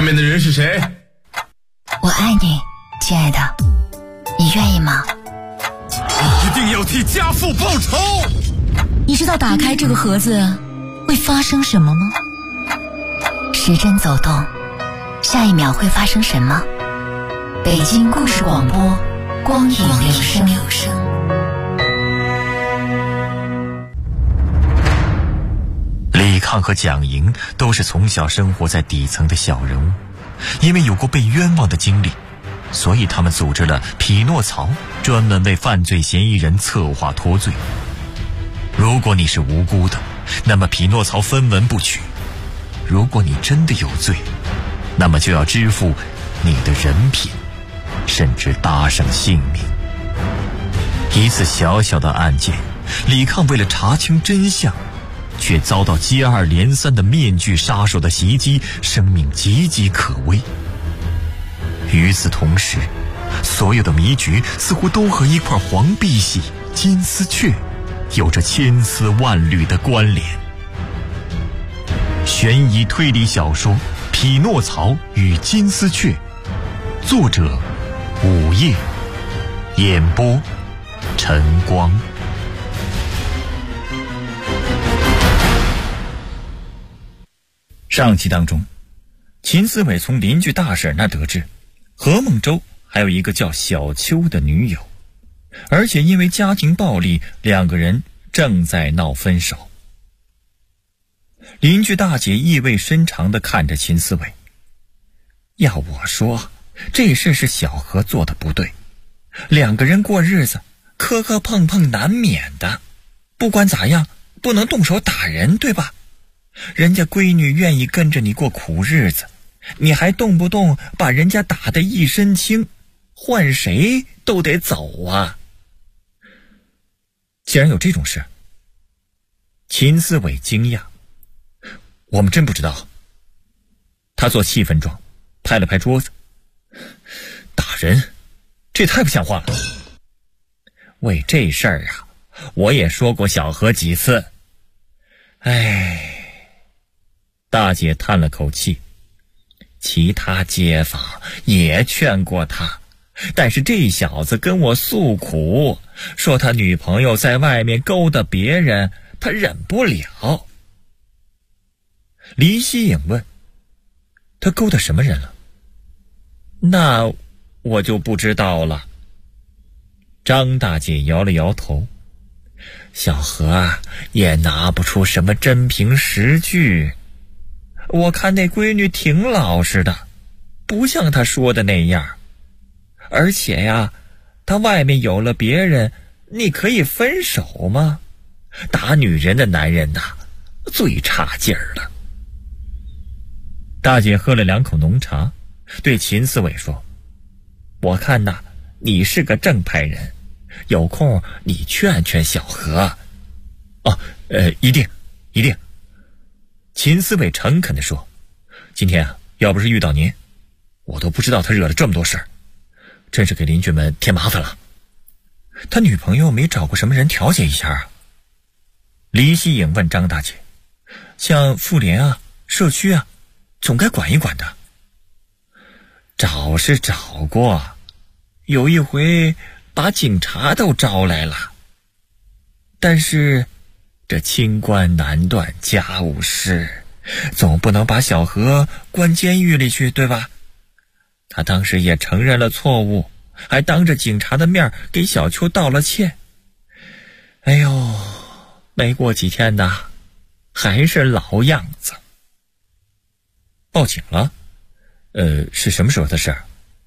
面的人是谁？ 我爱你，亲爱的，你愿意吗？ 你一定要替家父报仇！ 你知道打开这个盒子会发生什么吗？时针走动，下一秒会发生什么？北京故事广播，光影留声。 李抗和蒋莹都是从小生活在底层的小人物，因为有过被冤枉的经历，所以他们组织了匹诺曹，专门为犯罪嫌疑人策划脱罪。如果你是无辜的，那么匹诺曹分文不取；如果你真的有罪，那么就要支付你的人品，甚至搭上性命。一次小小的案件，李抗为了查清真相，却遭到接二连三的面具杀手的袭击，生命岌岌可危。与此同时，所有的迷局似乎都和一块黄碧玺、金丝雀有着千丝万缕的关联。悬疑推理小说《匹诺曹与金丝雀》，作者午夜，演播晨光。上集当中，秦思伟从邻居大婶那得知，何孟洲还有一个叫小秋的女友，而且因为家庭暴力，两个人正在闹分手。邻居大姐意味深长地看着秦思伟，要我说，这事是小何做的不对，两个人过日子，磕磕碰碰难免的，不管咋样，不能动手打人，对吧？人家闺女愿意跟着你过苦日子，你还动不动把人家打得一身轻，换谁都得走啊！竟然有这种事！秦思伟惊讶，我们真不知道。他做气氛状，拍了拍桌子，打人，这太不像话了。为这事儿啊，我也说过小何几次。唉。大姐叹了口气，其他街坊也劝过他，但是这小子跟我诉苦，说他女朋友在外面勾搭别人，他忍不了。黎希颖问，他勾搭什么人了？那我就不知道了。张大姐摇了摇头，小何啊，也拿不出什么真凭实据。我看那闺女挺老实的，不像她说的那样。而且呀，她外面有了别人，你可以分手吗？打女人的男人呐，最差劲儿了。大姐喝了2口浓茶，对秦思伟说，我看呐，你是个正派人，有空你劝劝小何。哦，一定。秦思伟诚恳地说，今天啊，要不是遇到您，我都不知道他惹了这么多事儿，真是给邻居们添麻烦了。他女朋友没找过什么人调解一下啊？黎希颖问张大姐，像妇联啊、社区啊，总该管一管的。找是找过，有一回把警察都招来了，但是这清官难断家务事，总不能把小何关监狱里去，对吧？他当时也承认了错误，还当着警察的面给小秋道了歉。哎呦，没过几天呐，还是老样子。报警了？是什么时候的事儿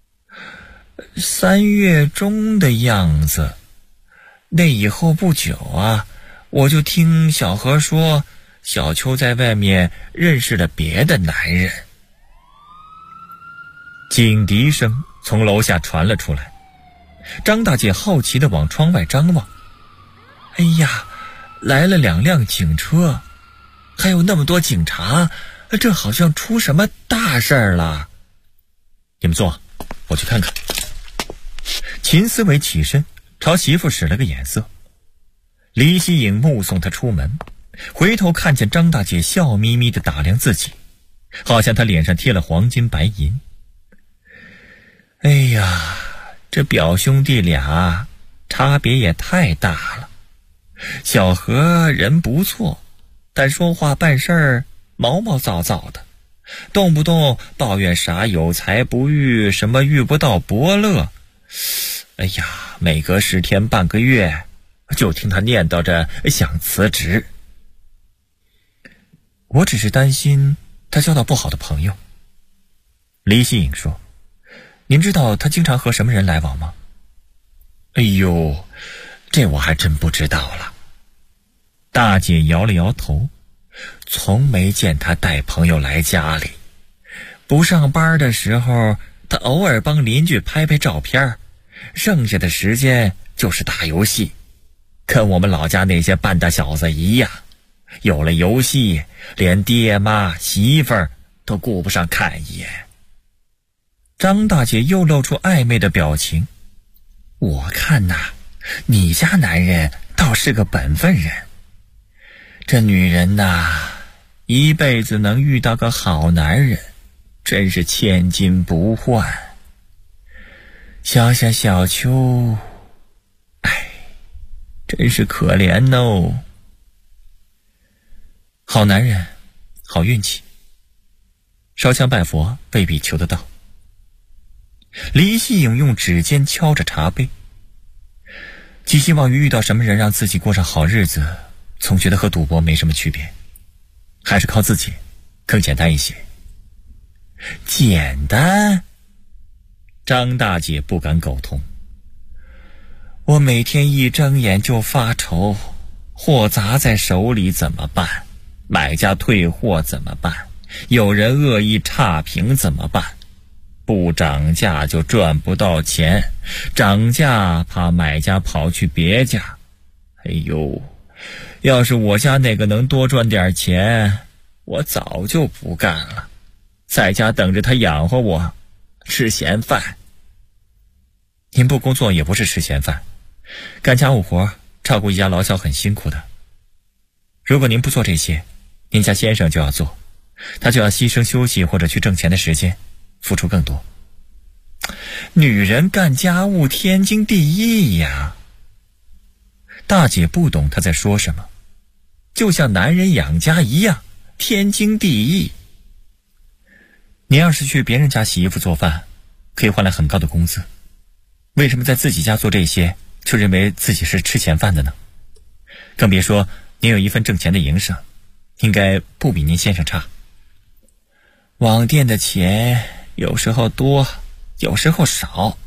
？3月中的样子。那以后不久啊，我就听小何说，小秋在外面认识了别的男人。警笛声从楼下传了出来，张大姐好奇地往窗外张望。哎呀，来了2辆警车，还有那么多警察，这好像出什么大事儿了。你们坐，我去看看。秦思伟起身朝媳妇使了个眼色。黎希颖目送他出门，回头看见张大姐笑眯眯地打量自己， 好像他脸上贴了黄金白银。哎呀，这表兄弟俩差别也太大了。小何人不错，但说话办事儿毛毛躁躁的，动不动抱怨啥有才不遇，什么遇不到伯乐。哎呀，每隔10天半个月就听他念叨着想辞职。我只是担心他交到不好的朋友。李希颖说，您知道他经常和什么人来往吗？哎呦，这我还真不知道了。大姐摇了摇头，从没见他带朋友来家里。不上班的时候，他偶尔帮邻居拍拍照片，剩下的时间就是打游戏，跟我们老家那些半大小子一样，有了游戏，连爹妈媳妇儿都顾不上看一眼。张大姐又露出暧昧的表情，我看呐，你家男人倒是个本分人，这女人呐，一辈子能遇到个好男人，真是千金不换。想想小秋，哎，真是可怜哦。好男人，好运气，烧香拜佛未必求得到。李希颖用指尖敲着茶杯，寄希望于遇到什么人让自己过上好日子，总觉得和赌博没什么区别，还是靠自己更简单一些。简单？张大姐不敢苟同。我每天一睁眼就发愁，货砸在手里怎么办？买家退货怎么办？有人恶意差评怎么办？不涨价就赚不到钱，涨价怕买家跑去别家。哎呦，要是我家那个能多赚点钱，我早就不干了，在家等着他养活我，吃闲饭。您不工作也不是吃闲饭，干家务活，照顾一家老小很辛苦的。如果您不做这些，您家先生就要做，他就要牺牲休息或者去挣钱的时间，付出更多。女人干家务天经地义呀。大姐不懂她在说什么，就像男人养家一样，天经地义。你要是去别人家洗衣服做饭，可以换来很高的工资，为什么在自己家做这些，就认为自己是吃闲饭的呢？更别说您有一份挣钱的营生，应该不比您先生差。网店的钱有时候多，有时候少，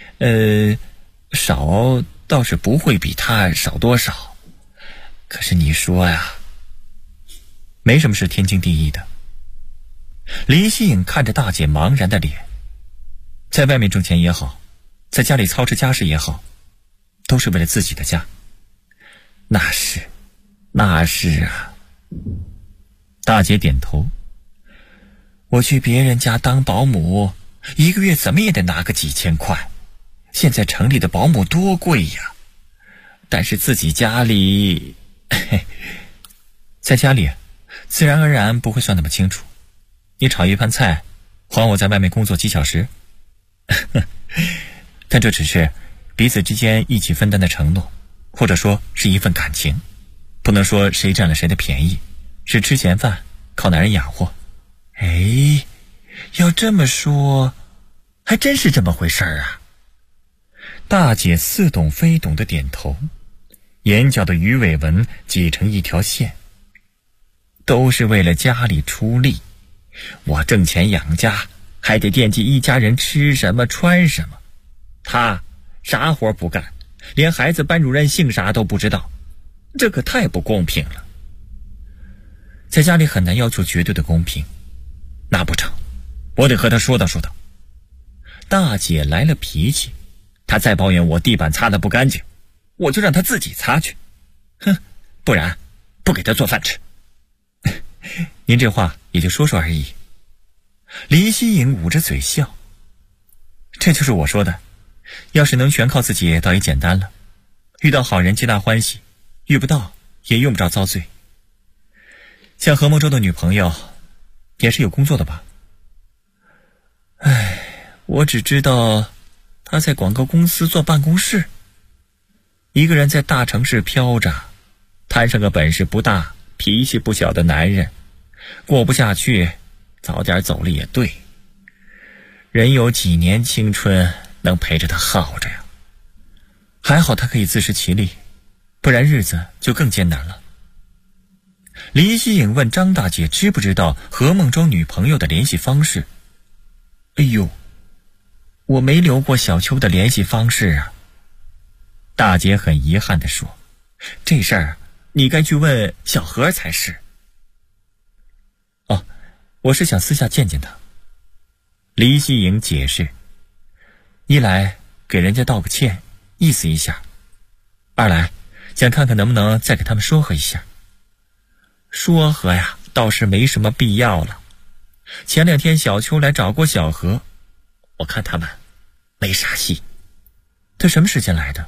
少倒是不会比他少多少。可是你说呀，没什么是天经地义的。李希颖看着大姐茫然的脸，在外面挣钱也好，在家里操持家事也好，都是为了自己的家。那是啊。大姐点头。我去别人家当保姆，一个月怎么也得拿个几千块，现在城里的保姆多贵呀。但是自己家里在家里自然而然不会算那么清楚，你炒一盘菜还我在外面工作几小时但这只是彼此之间一起分担的承诺，或者说是一份感情，不能说谁占了谁的便宜，是吃闲饭靠男人养活。哎，要这么说还真是这么回事啊。大姐似懂非懂的点头，眼角的鱼尾纹挤成一条线。都是为了家里出力，我挣钱养家，还得惦记一家人吃什么穿什么。他啥活不干，连孩子班主任姓啥都不知道，这可太不公平了。在家里很难要求绝对的公平，那不成，我得和他说道说道。大姐来了脾气，她再抱怨我地板擦得不干净，我就让她自己擦去。哼，不然不给她做饭吃。您这话也就说说而已。李希颖捂着嘴笑，这就是我说的，要是能全靠自己倒也简单了，遇到好人皆大欢喜，遇不到也用不着遭罪。像何梦舟的女朋友， 也是有工作的吧？我只知道他在广告公司做办公室，一个人在大城市飘着，摊上个本事不大脾气不小的男人，过不下去早点走了也对。人有几年青春能陪着他耗着呀？还好他可以自食其力，不然日子就更艰难了。李希颖问张大姐知不知道何孟舟女朋友的联系方式。哎呦，我没留过小秋的联系方式啊。大姐很遗憾地说，这事儿你该去问小何才是。哦，我是想私下见见他。李希颖解释，一来给人家道个歉，意思一下；二来想看看能不能再给他们说和一下。说和呀，倒是没什么必要了。前2天小秋来找过小何，我看他们没啥戏。他什么时间来的？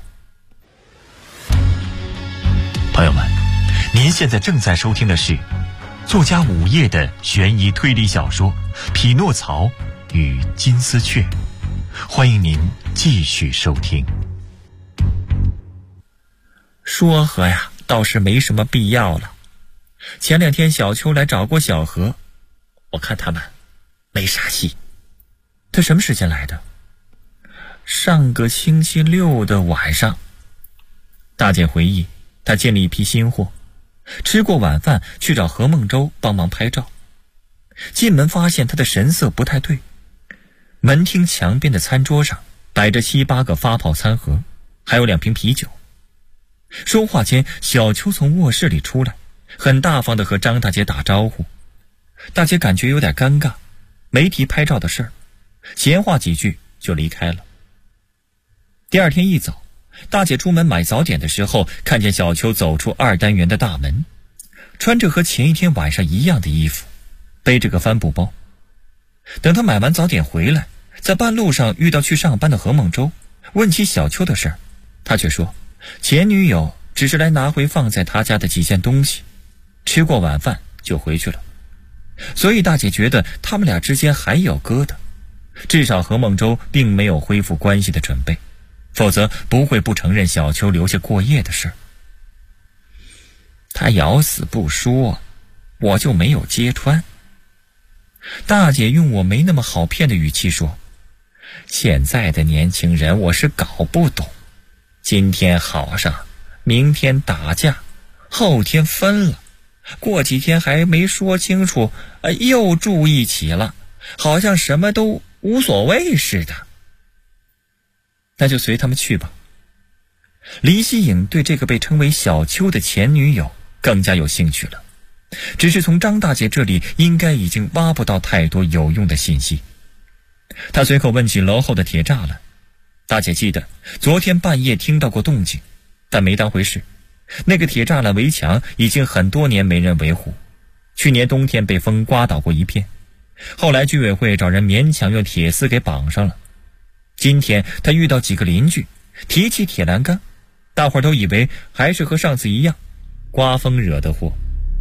朋友们，您现在正在收听的是作家午夜的悬疑推理小说《匹诺曹与金丝雀》，欢迎您继续收听。 说和呀，倒是没什么必要了。前2天小秋来找过小何，我看他们没啥戏。他什么时间来的？上个星期六的晚上。大姐回忆，她进了一批新货，吃过晚饭去找何孟舟帮忙拍照。进门发现他的神色不太对，门厅墙边的餐桌上摆着7、8个发泡餐盒，还有2瓶啤酒。说话间，小秋从卧室里出来，很大方地和张大姐打招呼。大姐感觉有点尴尬，没提拍照的事儿，闲话几句就离开了。第2天一早，大姐出门买早点的时候，看见小秋走出2单元的大门，穿着和前1天晚上一样的衣服，背着个帆布包。等她买完早点回来，在半路上遇到去上班的何孟舟，问起小秋的事儿，他却说前女友只是来拿回放在他家的几件东西，吃过晚饭就回去了。所以大姐觉得他们俩之间还有疙瘩，至少何孟舟并没有恢复关系的准备，否则不会不承认小秋留下过夜的事儿。他咬死不说，我就没有揭穿。大姐用我没那么好骗的语气说，现在的年轻人我是搞不懂，今天好上，明天打架，后天分了，过几天还没说清楚，又住一起了，好像什么都无所谓似的。那就随他们去吧。李希颖对这个被称为小秋的前女友更加有兴趣了，只是从张大姐这里应该已经挖不到太多有用的信息。她随口问起楼后的铁栅栏，大姐记得昨天半夜听到过动静，但没当回事。那个铁栅栏围墙已经很多年没人维护，去年冬天被风刮倒过一片，后来居委会找人勉强用铁丝给绑上了。今天他遇到几个邻居提起铁栏杆，大伙儿都以为还是和上次一样，刮风惹的祸。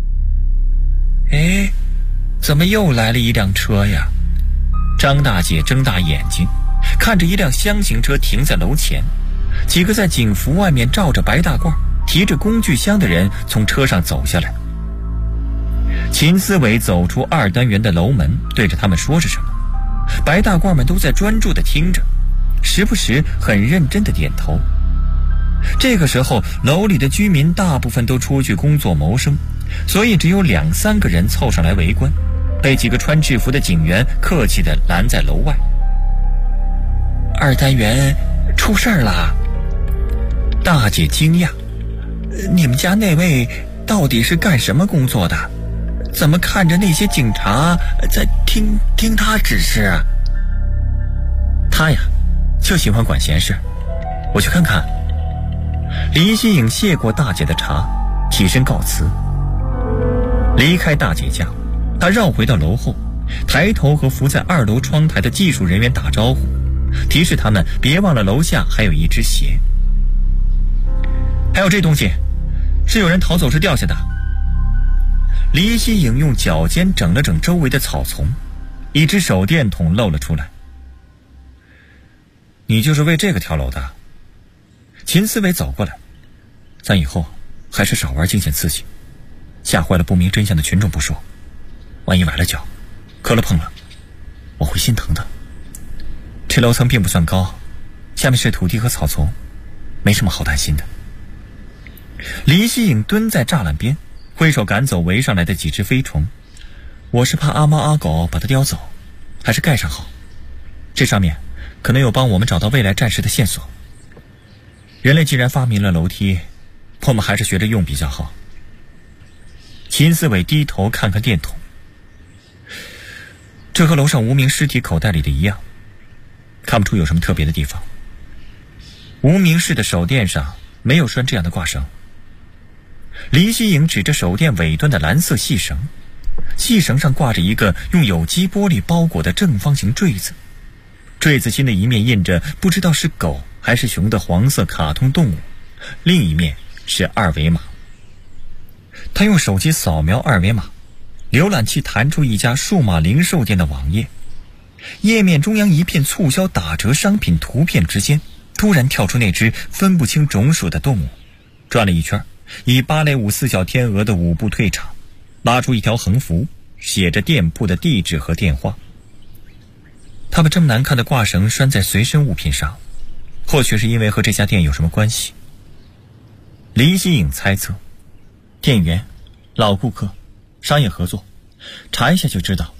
怎么又来了一辆车呀？张大姐睁大眼睛看着一辆厢型车停在楼前，几个在警服外面罩着白大褂提着工具箱的人从车上走下来。秦思伟走出2单元的楼门，对着他们说着什么，白大褂们都在专注地听着，时不时很认真地点头。这个时候楼里的居民大部分都出去工作谋生，所以只有2、3个人凑上来围观，被几个穿制服的警员客气地拦在楼外。2单元出事儿了。大姐惊讶，你们家那位到底是干什么工作的？怎么看着那些警察在听他指示啊？他呀，就喜欢管闲事，我去看看。李希颖谢过大姐的茶，起身告辞。离开大姐家，他绕回到楼后，抬头和伏在2楼窗台的技术人员打招呼，提示他们别忘了楼下还有一只鞋。还有这东西，是有人逃走时掉下的。 李希颖用脚尖整了整周围的草丛，一只手电筒露了出来。你就是为这个跳楼的？秦思维走过来，咱以后还是少玩惊险刺激，吓坏了不明真相的群众不说，万一崴了脚磕了碰了，我会心疼的。这楼层并不算高，下面是土地和草丛，没什么好担心的。李希颖蹲在栅栏边，挥手赶走围上来的几只飞虫。我是怕阿猫阿狗把它叼走，还是盖上好，这上面可能有帮我们找到未来战士的线索。人类既然发明了楼梯，我们还是学着用比较好。秦思伟低头看看电筒，这和楼上无名尸体口袋里的一样，看不出有什么特别的地方。无名氏的手电上没有拴这样的挂绳。李希颖指着手电尾端的蓝色细绳，细绳上挂着一个用有机玻璃包裹的正方形坠子，坠子心的一面印着不知道是狗还是熊的黄色卡通动物，另一面是二维码。他用手机扫描二维码，浏览器弹出一家数码零售店的网页，页面中央一片促销打折商品图片之间，突然跳出那只分不清种属的动物，转了一圈，以芭蕾舞四小天鹅的舞步退场，拉出一条横幅，写着店铺的地址和电话。他把这么难看的挂绳拴在随身物品上，或许是因为和这家店有什么关系。李希颖猜测，店员、老顾客、商业合作，查一下就知道。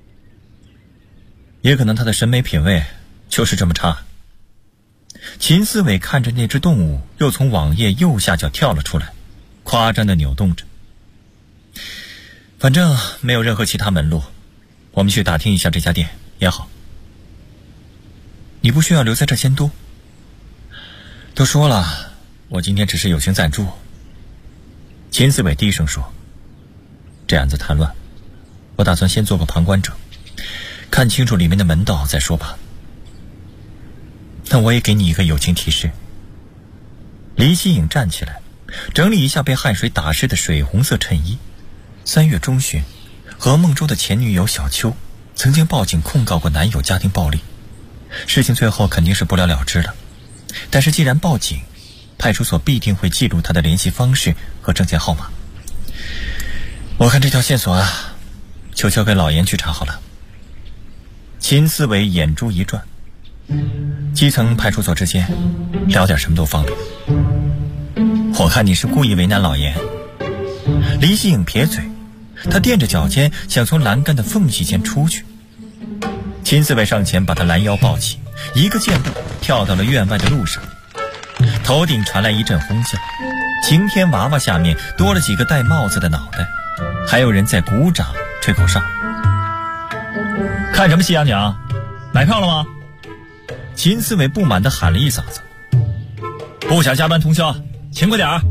也可能他的审美品味就是这么差。秦思伟看着那只动物又从网页右下角跳了出来，夸张地扭动着。反正没有任何其他门路，我们去打听一下这家店也好。你不需要留在这监督。都说了，我今天只是友情赞助。秦思伟低声说，这案子太乱，我打算先做个旁观者，看清楚里面的门道再说吧。那我也给你一个友情提示。李希颖站起来，整理一下被汗水打湿的水红色衬衣。3月中旬，何孟舟的前女友小秋曾经报警控告过男友家庭暴力，事情最后肯定是不了了之了。但是既然报警，派出所必定会记录他的联系方式和证件号码。我看这条线索啊，就交给老严去查好了。秦思伟眼珠一转，基层派出所之间聊点什么都方便。我看你是故意为难老严。李希颖撇嘴，他垫着脚尖想从栏杆的缝隙间出去。秦思伟上前把他拦腰抱起，一个箭步跳到了院外的路上。头顶传来一阵哄笑，晴天娃娃下面多了几个戴帽子的脑袋，还有人在鼓掌吹口哨。看什么夕阳奖？买票了吗？秦思伟不满地喊了一嗓子。不想加班通宵，勤快点儿。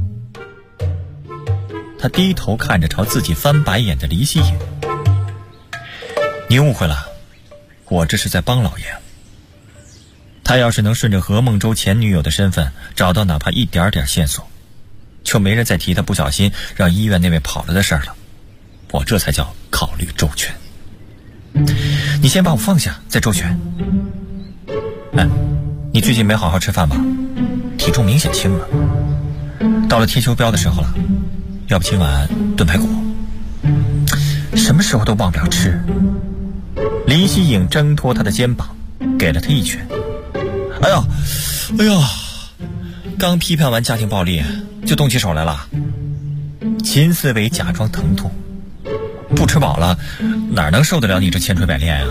他低头看着朝自己翻白眼的李希颖。你误会了，我这是在帮老爷。他要是能顺着何孟舟前女友的身份找到哪怕一点点线索，就没人再提他不小心让医院那位跑了的事儿了。我这才叫考虑周全。你先把我放下，再周全。哎，你最近没好好吃饭吧？体重明显轻了。到了贴秋膘的时候了，要不今晚炖排骨？什么时候都忘不了吃。李希颖挣脱他的肩膀，给了他一拳。哎呀，刚批判完家庭暴力就动起手来了。秦思伟假装疼痛，不吃饱了哪能受得了你这千锤百炼啊。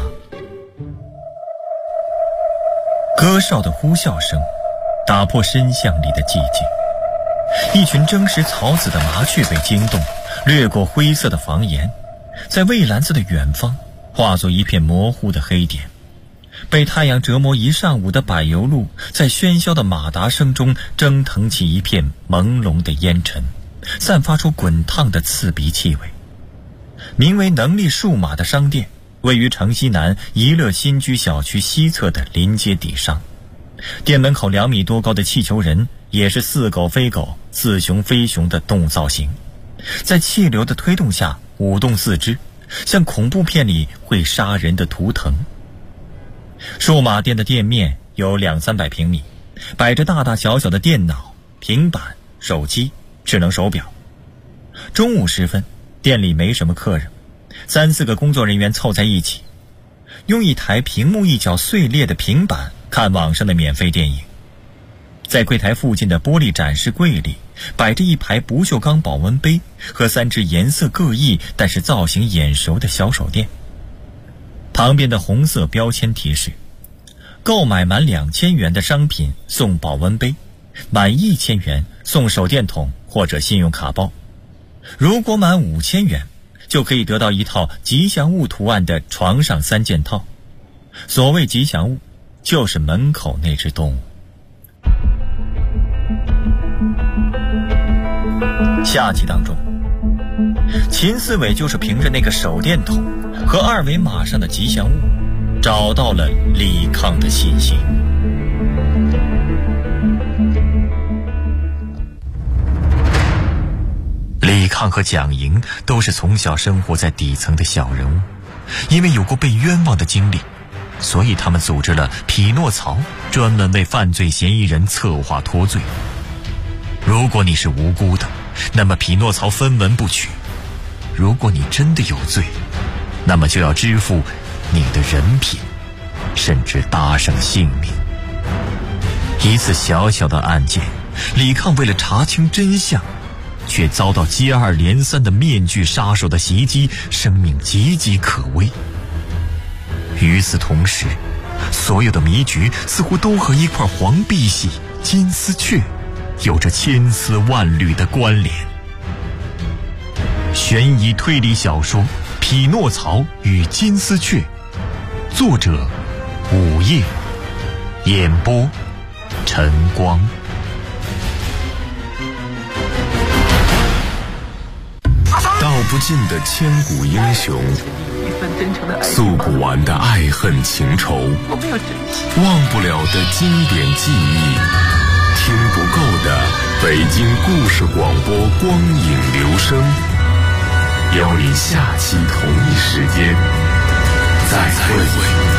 歌哨的呼啸声打破深巷里的寂静，一群争食草籽的麻雀被惊动，掠过灰色的房檐，在蔚蓝色的远方化作一片模糊的黑点。被太阳折磨一上午的柏油路，在喧嚣的马达声中蒸腾起一片朦胧的烟尘，散发出滚烫的刺鼻气味。名为能力数码的商店位于城西南怡乐新居小区西侧的临街底商，店门口2米多高的气球人也是似狗非狗似熊非熊的动物造型， 在气流的推动下舞动四肢，像恐怖片里会杀人的图腾。数码店的店面有200-300平米，摆着大大小小的电脑、平板、手机、智能手表。中午时分，店里没什么客人，3-4个工作人员凑在一起，用一台屏幕一角碎裂的平板看网上的免费电影。在柜台附近的玻璃展示柜里，摆着一排不锈钢保温杯和3只颜色各异但是造型眼熟的小手电。旁边的红色标签提示：购买满2000元的商品送保温杯，满1000元送手电筒或者信用卡包。如果满5000元，就可以得到一套吉祥物图案的床上3件套。所谓吉祥物，就是门口那只动物。下集当中，秦思伟就是凭着那个手电筒和2维码上的吉祥物，找到了李抗的信息。 李抗和蒋莹都是从小生活在底层的小人物，因为有过被冤枉的经历，所以他们组织了匹诺曹，专门为犯罪嫌疑人策划脱罪。如果你是无辜的，那么匹诺曹分文不取；如果你真的有罪，那么就要支付你的人品，甚至搭上性命。一次小小的案件，李抗为了查清真相，却遭到接二连三的面具杀手的袭击，生命岌岌可危。与此同时，所有的迷局似乎都和一块黄碧玺、金丝雀有着千丝万缕的关联。悬疑推理小说《匹诺曹与金丝雀》，作者午夜，演播晨光。 道不尽的千古英雄，诉不完的爱恨情仇，忘不了的经典记忆，听不够的北京故事广播光影留声，邀你下期同一时间再会。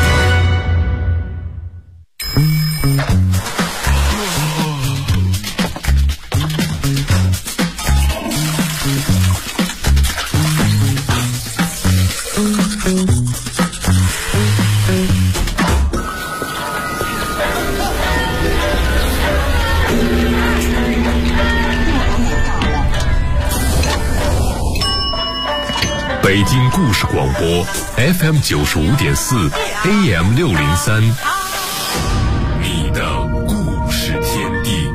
北京故事广播 FM 95.4 AM 603，你的故事天地。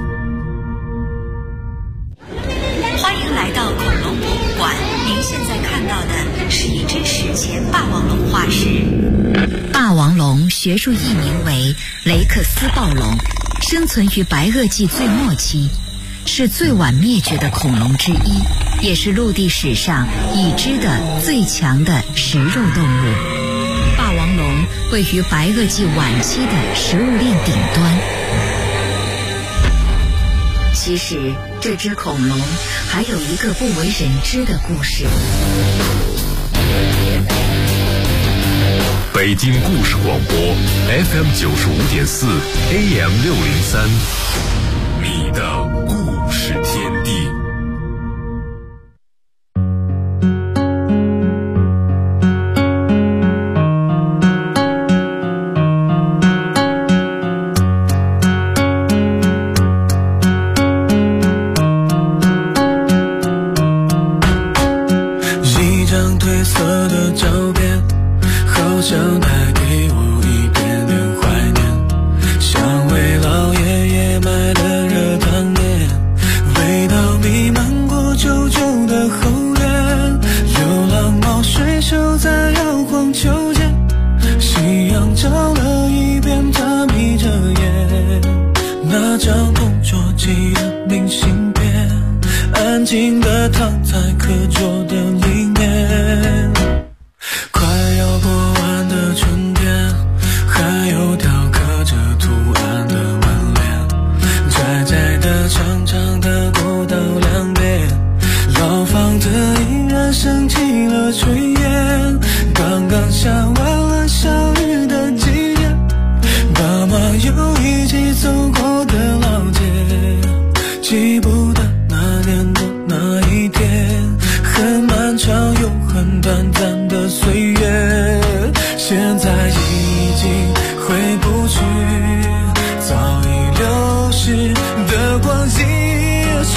欢迎来到恐龙博物馆，您现在看到的是一只史前霸王龙化石。霸王龙学术译名为雷克斯暴龙，生存于白垩纪最末期，是最晚灭绝的恐龙之一，也是陆地史上已知的最强的食肉动物。霸王龙位于白垩纪晚期的食物链顶端。其实这只恐龙还有一个不为人知的故事。 北京故事广播 FM 95.4 AM 603，你的故事天地。 一张褪色的照片，好像带给我一点点怀念，像为老爷爷买的热汤面，味道弥漫过旧旧的后院，流浪猫睡熟在摇晃秋千，夕阳照了一遍，它眯着眼，那张同桌寄的明信片，安静地躺在课桌的里面。快要过完的春天，还有条刻着图案的门帘，窄窄的长长的过道两边，老房子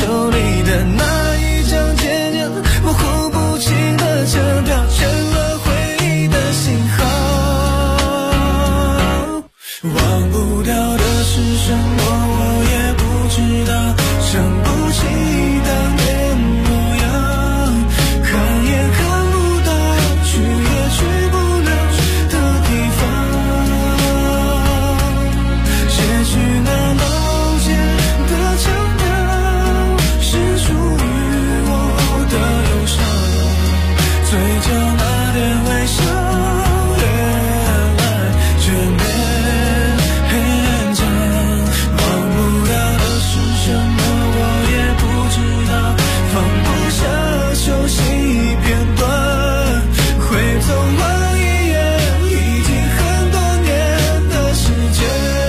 手里的那一张渐渐模糊不清的车票，成了回忆的信号。忘不掉的是什么，我也不知道，想不起当年模样，看也看不到，去也去不了的地方。写去那梦见的腔调，是属于我的忧伤，嘴角那点微笑，越来越勉强。忘不掉的是什么，我也不知道，放不下熟悉片段，会走完一页，已经很多年的时间。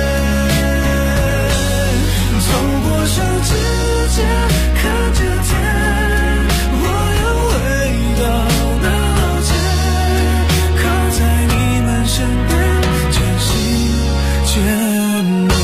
走过上指尖，看着天，我要回到那老街，靠在你们身边，渐行渐远。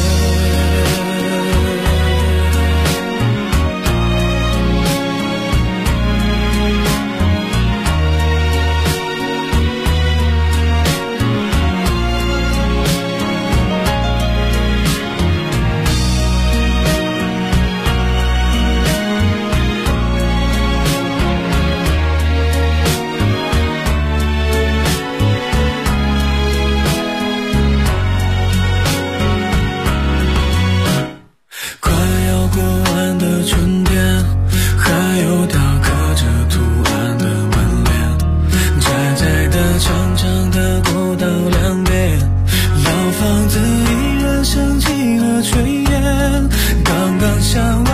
快要过完的春天，还有雕刻着图案的门帘，窄窄的长长的过道两边，老房子依然升起了炊烟，刚刚想